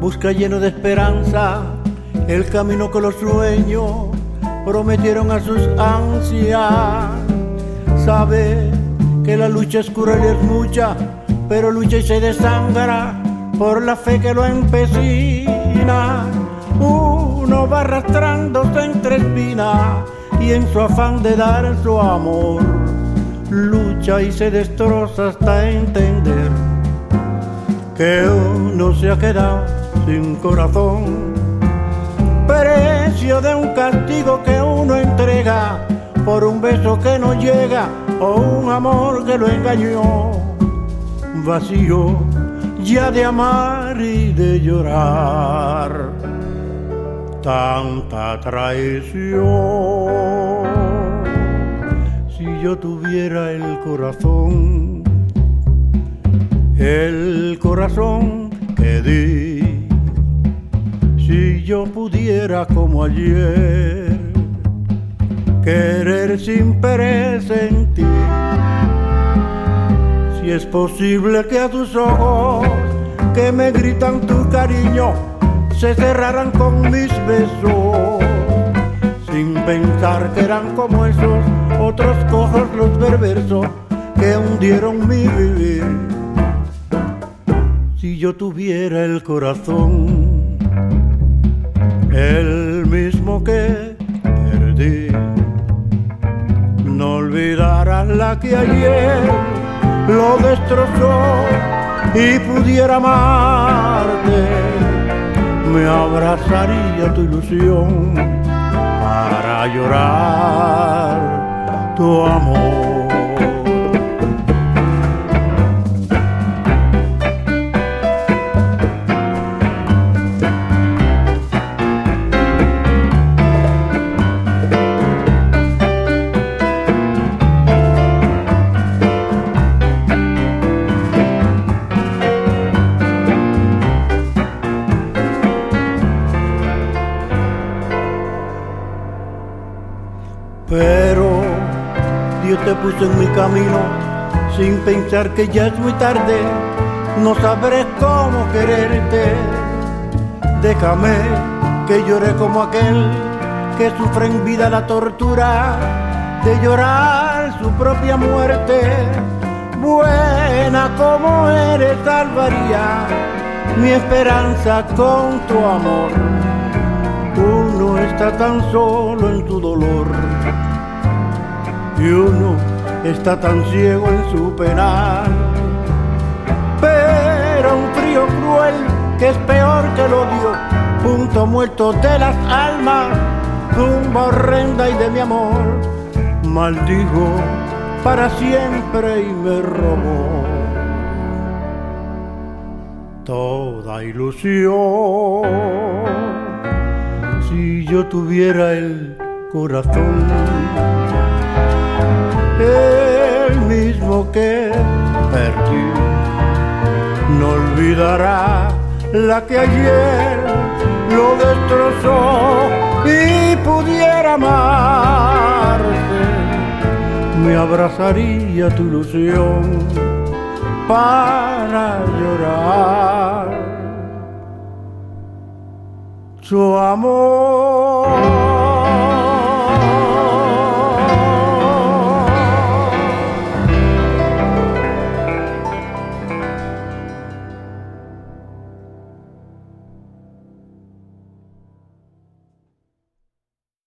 busca lleno de esperanza el camino que los sueños prometieron a sus ansias. Sabe que la lucha es cruel y es mucha, pero lucha y se desangra por la fe que lo empecina. Uno va arrastrándose entre espinas y en su afán de dar su amor lucha y se destroza hasta entender que uno se ha quedado sin corazón, precio de un castigo que uno entrega por un beso que no llega o un amor que lo engañó, vacío ya de amar y de llorar, tanta traición. Si yo tuviera el corazón que di, si yo pudiera como ayer querer sin presentir, si es posible que a tus ojos que me gritan tu cariño se cerraran con mis besos, sin pensar que eran como esos otros cojos los perversos que hundieron mi vivir. Si yo tuviera el corazón, el mismo que perdí, no olvidara la que ayer lo destrozó y pudiera amarte, me abrazaría tu ilusión para llorar tu amor. Pero Dios te puso en mi camino sin pensar que ya es muy tarde, no sabré cómo quererte. Déjame que llore como aquel que sufre en vida la tortura de llorar su propia muerte. Buena como eres, salvaría mi esperanza con tu amor. Uno está tan solo en tu dolor y uno está tan ciego en su penar. Pero un frío cruel que es peor que el odio, punto muerto de las almas, tumba horrenda y de mi amor, maldigo para siempre y me robó toda ilusión. Si yo tuviera el corazón, el mismo que perdí, no olvidará la que ayer lo destrozó y pudiera amarse, me abrazaría tu ilusión para llorar su amor.